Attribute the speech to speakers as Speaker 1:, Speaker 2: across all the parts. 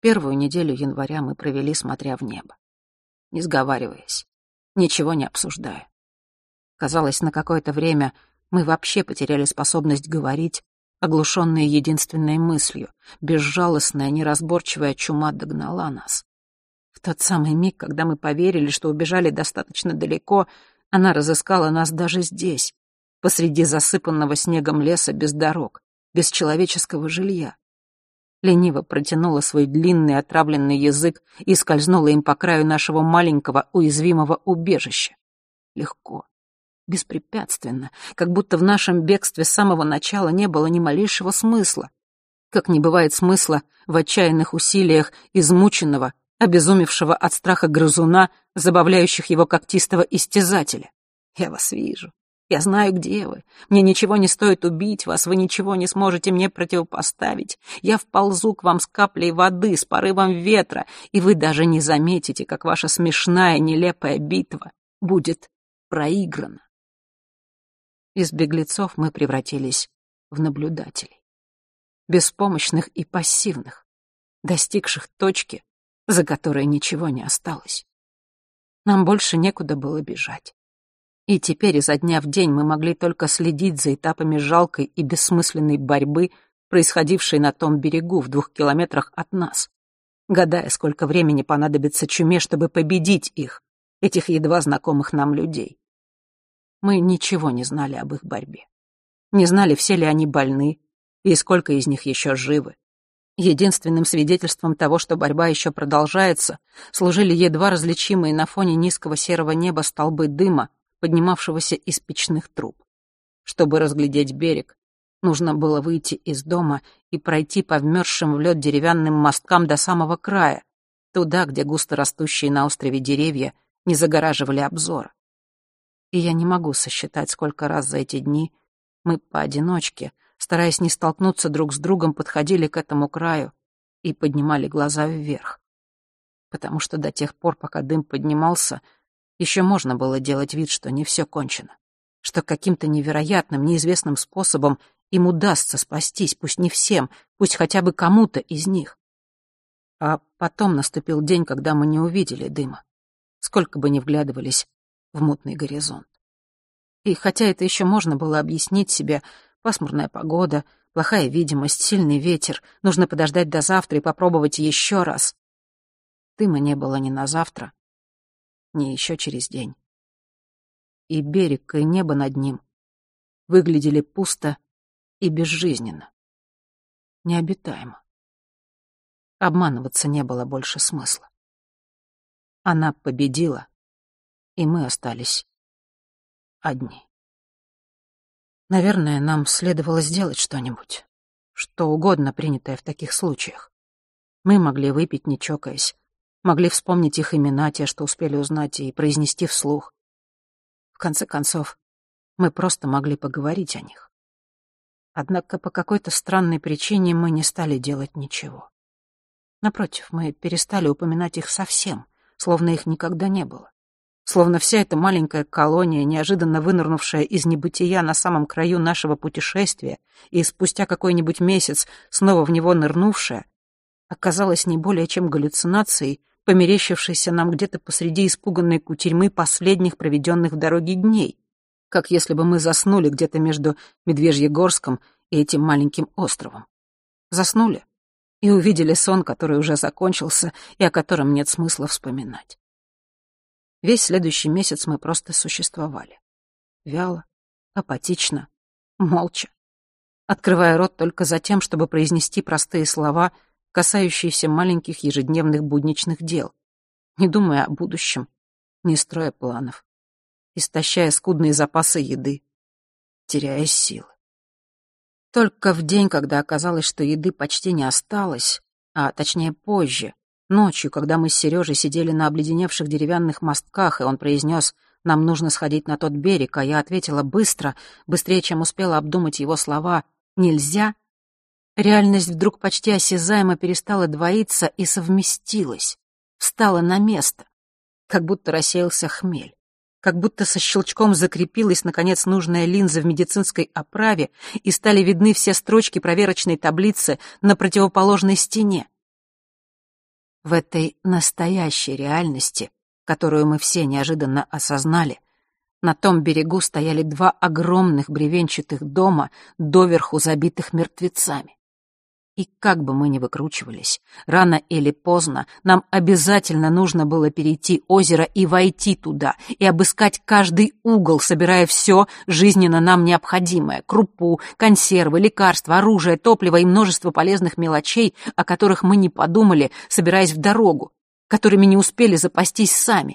Speaker 1: Первую неделю января мы провели, смотря в небо, не сговариваясь, ничего не обсуждая. Казалось, на какое-то время мы вообще потеряли способность говорить, оглушенные единственной мыслью. Безжалостная, неразборчивая чума догнала нас. В тот самый миг, когда мы поверили, что убежали достаточно далеко, она разыскала нас даже здесь, посреди засыпанного снегом леса, без дорог, без человеческого жилья. Лениво протянула свой длинный отравленный язык и скользнула им по краю нашего маленького уязвимого убежища. Легко, беспрепятственно, как будто в нашем бегстве с самого начала не было ни малейшего смысла. Как не бывает смысла в отчаянных усилиях измученного, обезумевшего от страха грызуна, забавляющих его когтистого истязателя. Я вас вижу. Я знаю, где вы. Мне ничего не стоит убить вас, вы ничего не сможете мне противопоставить. Я вползу к вам с каплей воды, с порывом ветра, и вы даже не заметите, как ваша смешная, нелепая битва будет проиграна. Из беглецов мы превратились в наблюдателей. Беспомощных и пассивных, достигших точки, за которой ничего не осталось. Нам больше некуда было бежать. И теперь изо дня в день мы могли только следить за этапами жалкой и бессмысленной борьбы, происходившей на том берегу в 2 километрах от нас, гадая, сколько времени понадобится чуме, чтобы победить их, этих едва знакомых нам людей. Мы ничего не знали об их борьбе. Не знали, все ли они больны и сколько из них еще живы. Единственным свидетельством того, что борьба еще продолжается, служили едва различимые на фоне низкого серого неба столбы дыма, поднимавшегося из печных труб. Чтобы разглядеть берег, нужно было выйти из дома и пройти по вмерзшим в лед деревянным мосткам до самого края, туда, где густо растущие на острове деревья не загораживали обзора. И я не могу сосчитать, сколько раз за эти дни мы поодиночке, стараясь не столкнуться друг с другом, подходили к этому краю и поднимали глаза вверх. Потому что до тех пор, пока дым поднимался, еще можно было делать вид, что не все кончено, что каким-то невероятным, неизвестным способом им удастся спастись, пусть не всем, пусть хотя бы кому-то из них. А потом наступил день, когда мы не увидели дыма, сколько бы ни вглядывались в мутный горизонт. И хотя это еще можно было объяснить себе, пасмурная погода, плохая видимость, сильный ветер, нужно подождать до завтра и попробовать еще раз. Дыма не было ни на завтра, ни еще через день. И берег, и небо над ним выглядели пусто и безжизненно, необитаемо. Обманываться не было больше смысла. Она победила, и мы остались одни. Наверное, нам следовало сделать что-нибудь, что угодно принятое в таких случаях. Мы могли выпить, не чокаясь, могли вспомнить их имена, те, что успели узнать, и произнести вслух. В конце концов, мы просто могли поговорить о них. Однако по какой-то странной причине мы не стали делать ничего. Напротив, мы перестали упоминать их совсем, словно их никогда не было. Словно вся эта маленькая колония, неожиданно вынырнувшая из небытия на самом краю нашего путешествия и спустя какой-нибудь месяц снова в него нырнувшая, оказалась не более чем галлюцинацией, померещившейся нам где-то посреди испуганной кутерьмы последних проведенных в дороге дней, как если бы мы заснули где-то между Медвежьегорском и этим маленьким островом. Заснули и увидели сон, который уже закончился и о котором нет смысла вспоминать. Весь следующий месяц мы просто существовали. Вяло, апатично, молча, открывая рот только за тем, чтобы произнести простые слова, касающиеся маленьких ежедневных будничных дел, не думая о будущем, не строя планов, истощая скудные запасы еды, теряя силы. Только в день, когда оказалось, что еды почти не осталось, а точнее позже, ночью, когда мы с Сережей сидели на обледеневших деревянных мостках, и он произнес: «Нам нужно сходить на тот берег», а я ответила быстро, быстрее, чем успела обдумать его слова: «Нельзя», реальность вдруг почти осязаемо перестала двоиться и совместилась, встала на место, как будто рассеялся хмель, как будто со щелчком закрепилась, наконец, нужная линза в медицинской оправе, и стали видны все строчки проверочной таблицы на противоположной стене. В этой настоящей реальности, которую мы все неожиданно осознали, на том берегу стояли два огромных бревенчатых дома, доверху забитых мертвецами. И как бы мы ни выкручивались, рано или поздно нам обязательно нужно было перейти озеро и войти туда, и обыскать каждый угол, собирая все жизненно нам необходимое — крупу, консервы, лекарства, оружие, топливо и множество полезных мелочей, о которых мы не подумали, собираясь в дорогу, которыми не успели запастись сами.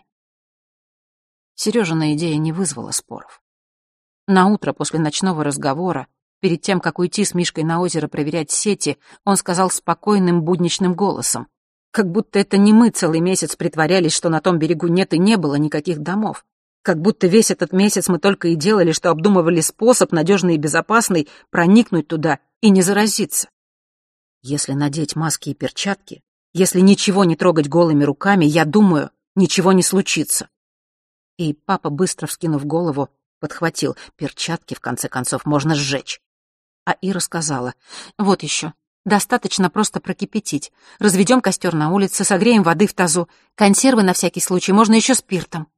Speaker 1: Сережина идея не вызвала споров. Наутро после ночного разговора, перед тем, как уйти с Мишкой на озеро проверять сети, он сказал спокойным будничным голосом, как будто это не мы целый месяц притворялись, что на том берегу нет и не было никаких домов. Как будто весь этот месяц мы только и делали, что обдумывали способ, надежный и безопасный, проникнуть туда и не заразиться. Если надеть маски и перчатки, если ничего не трогать голыми руками, я думаю, ничего не случится. И папа, быстро вскинув голову, подхватил: перчатки, в конце концов, можно сжечь. А Ира сказала: вот еще, достаточно просто прокипятить. Разведем костер на улице, согреем воды в тазу. Консервы на всякий случай, можно еще спиртом.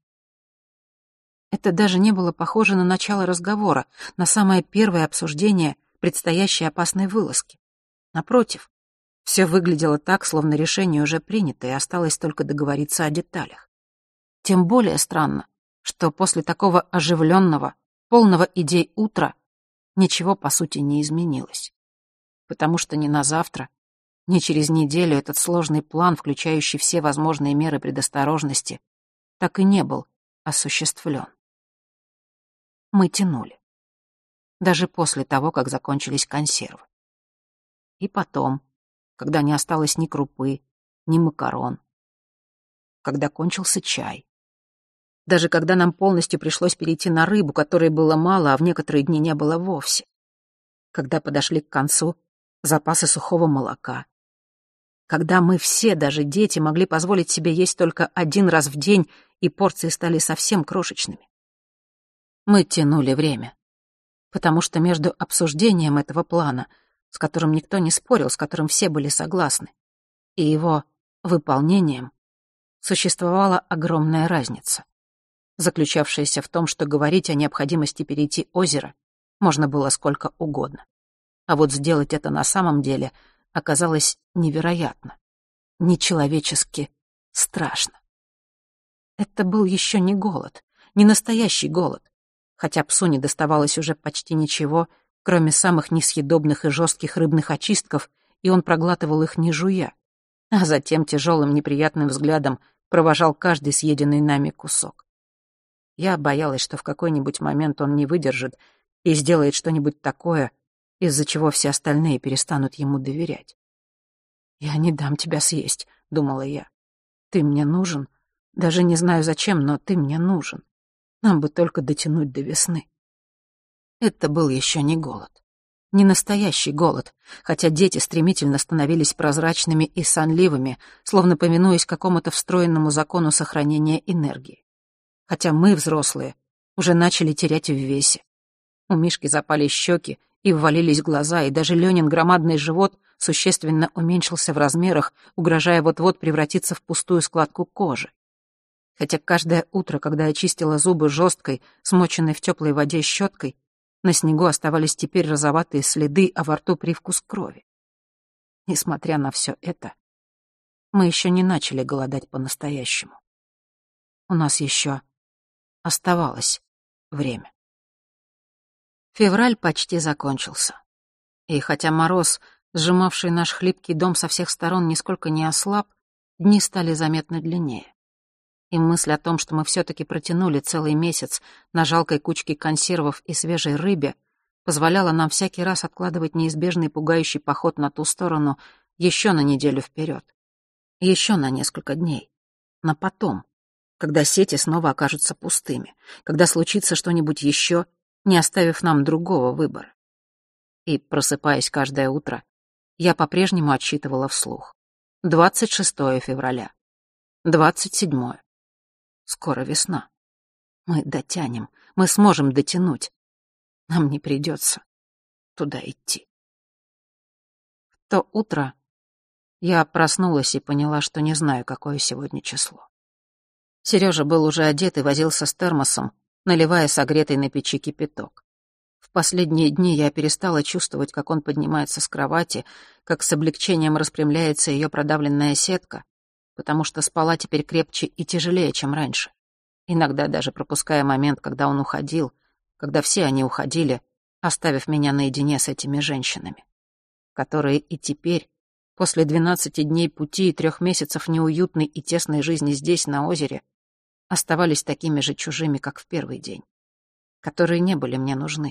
Speaker 1: Это даже не было похоже на начало разговора, на самое первое обсуждение предстоящей опасной вылазки. Напротив, все выглядело так, словно решение уже принято, и осталось только договориться о деталях. Тем более странно, что после такого оживленного, полного идей утра ничего, по сути, не изменилось. Потому что ни на завтра, ни через неделю этот сложный план, включающий все возможные меры предосторожности, так и не был осуществлен. Мы тянули. Даже после того, как закончились консервы. И потом, когда не осталось ни крупы, ни макарон. Когда кончился чай. Даже когда нам полностью пришлось перейти на рыбу, которой было мало, а в некоторые дни не было вовсе. Когда подошли к концу запасы сухого молока. Когда мы все, даже дети, могли позволить себе есть только один раз в день, и порции стали совсем крошечными. Мы тянули время. Потому что между обсуждением этого плана, с которым никто не спорил, с которым все были согласны, и его выполнением существовала огромная разница, заключавшаяся в том, что говорить о необходимости перейти озеро можно было сколько угодно. А вот сделать это на самом деле оказалось невероятно, нечеловечески страшно. Это был еще не голод, не настоящий голод, хотя псу не доставалось уже почти ничего, кроме самых несъедобных и жестких рыбных очистков, и он проглатывал их не жуя, а затем тяжелым неприятным взглядом провожал каждый съеденный нами кусок. Я боялась, что в какой-нибудь момент он не выдержит и сделает что-нибудь такое, из-за чего все остальные перестанут ему доверять. «Я не дам тебя съесть», — думала я. «Ты мне нужен. Даже не знаю зачем, но ты мне нужен. Нам бы только дотянуть до весны». Это был еще не голод. Не настоящий голод, хотя дети стремительно становились прозрачными и сонливыми, словно повинуясь какому-то встроенному закону сохранения энергии. Хотя мы, взрослые, уже начали терять в весе. У Мишки запали щеки и ввалились глаза, и даже Ленин громадный живот существенно уменьшился в размерах, угрожая вот-вот превратиться в пустую складку кожи. Хотя каждое утро, когда я чистила зубы жесткой, смоченной в теплой воде щеткой, на снегу оставались теперь розоватые следы, а во рту привкус крови. Несмотря на все это, мы еще не начали голодать по-настоящему. У нас еще оставалось время. Февраль почти закончился. И хотя мороз, сжимавший наш хлипкий дом со всех сторон, нисколько не ослаб, дни стали заметно длиннее. И мысль о том, что мы все-таки протянули целый месяц на жалкой кучке консервов и свежей рыбе, позволяла нам всякий раз откладывать неизбежный пугающий поход на ту сторону еще на неделю вперед, еще на несколько дней, на потом, когда сети снова окажутся пустыми, когда случится что-нибудь еще, не оставив нам другого выбора. И, просыпаясь каждое утро, я по-прежнему отсчитывала вслух. 26 февраля, 27. Скоро весна. Мы дотянем, мы сможем дотянуть. Нам не придется туда идти. В то утро Я проснулась и поняла, что не знаю, какое сегодня число. Сережа был уже одет и возился с термосом, наливая согретый на печи кипяток. В последние дни я перестала чувствовать, как он поднимается с кровати, как с облегчением распрямляется ее продавленная сетка, потому что спала теперь крепче и тяжелее, чем раньше. Иногда даже пропуская момент, когда он уходил, когда все они уходили, оставив меня наедине с этими женщинами, которые и теперь, после 12 дней пути и 3 месяцев неуютной и тесной жизни здесь, на озере, оставались такими же чужими, как в первый день, которые не были мне нужны.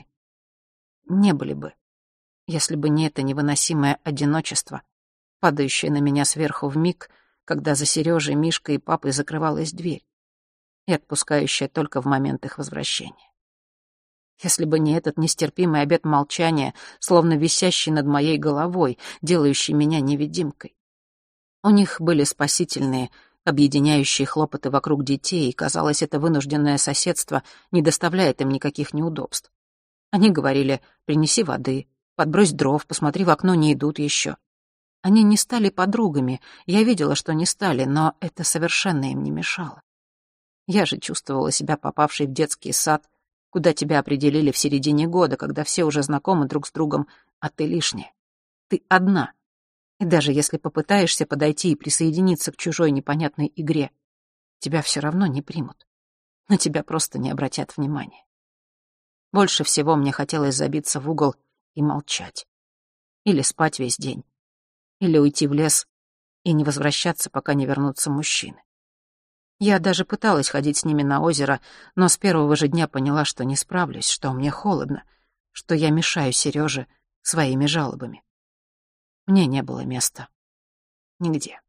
Speaker 1: Не были бы, если бы не это невыносимое одиночество, падающее на меня сверху вмиг, когда за Сережей, Мишкой и папой закрывалась дверь, и отпускающее только в момент их возвращения. Если бы не этот нестерпимый обет молчания, словно висящий над моей головой, делающий меня невидимкой. У них были спасительные, объединяющие хлопоты вокруг детей, и, казалось, это вынужденное соседство не доставляет им никаких неудобств. Они говорили: «Принеси воды, подбрось дров, посмотри в окно, не идут еще». Они не стали подругами, я видела, что не стали, но это совершенно им не мешало. Я же чувствовала себя попавшей в детский сад, куда тебя определили в середине года, когда все уже знакомы друг с другом, а ты лишняя. Ты одна. И даже если попытаешься подойти и присоединиться к чужой непонятной игре, тебя все равно не примут. На тебя просто не обратят внимания. Больше всего мне хотелось забиться в угол и молчать. Или спать весь день. Или уйти в лес и не возвращаться, пока не вернутся мужчины. Я даже пыталась ходить с ними на озеро, но с первого же дня поняла, что не справлюсь, что мне холодно, что я мешаю Сереже своими жалобами. Мне не было места нигде.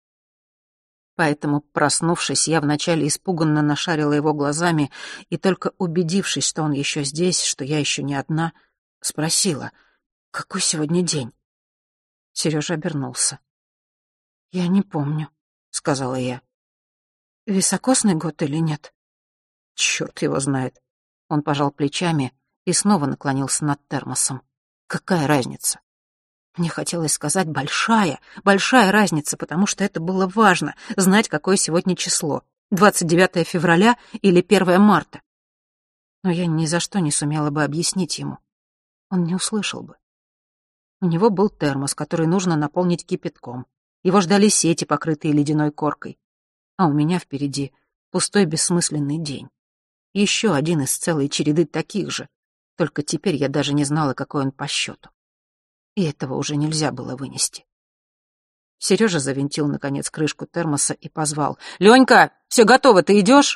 Speaker 1: Поэтому, проснувшись, я вначале испуганно нашарила его глазами и, только убедившись, что он еще здесь, что я еще не одна, спросила: «Какой сегодня день?» Сережа обернулся. «Я не помню», — сказала я. «Високосный год или нет?» «Черт его знает». Он пожал плечами и снова наклонился над термосом. «Какая разница?» Мне хотелось сказать «большая, большая разница», потому что это было важно, знать, какое сегодня число, 29 февраля или 1 марта. Но я ни за что не сумела бы объяснить ему. Он не услышал бы. У него был термос, который нужно наполнить кипятком. Его ждали сети, покрытые ледяной коркой. А у меня впереди пустой бессмысленный день. Еще один из целой череды таких же, только теперь я даже не знала, какой он по счету. И этого уже нельзя было вынести. Сережа завинтил, наконец, крышку термоса и позвал: «Ленька, все готово, ты идешь?»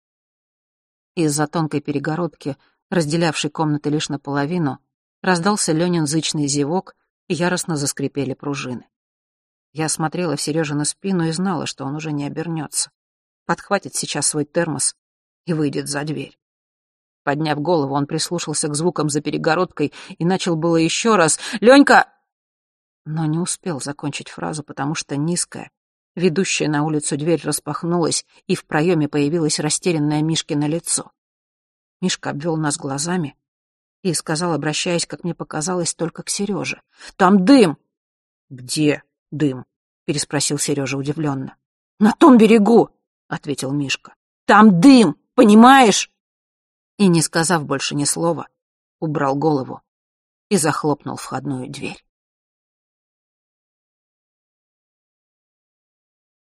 Speaker 1: Из-за тонкой перегородки, разделявшей комнаты лишь наполовину, раздался Ленин зычный зевок, и яростно заскрипели пружины. Я смотрела в Сережину спину и знала, что он уже не обернется. Подхватит сейчас свой термос и выйдет за дверь. Подняв голову, он прислушался к звукам за перегородкой и начал было еще раз: «Ленька!» Но не успел закончить фразу, потому что низкая, ведущая на улицу дверь распахнулась, и в проеме появилось растерянное Мишкино лицо. Мишка обвел нас глазами и сказал, обращаясь, как мне показалось, только к Сереже: «Там дым!» «Где дым?» — переспросил Сережа удивленно. «На том берегу!» — ответил Мишка. «Там дым! Понимаешь?» И, не сказав больше ни слова, убрал голову и захлопнул входную дверь.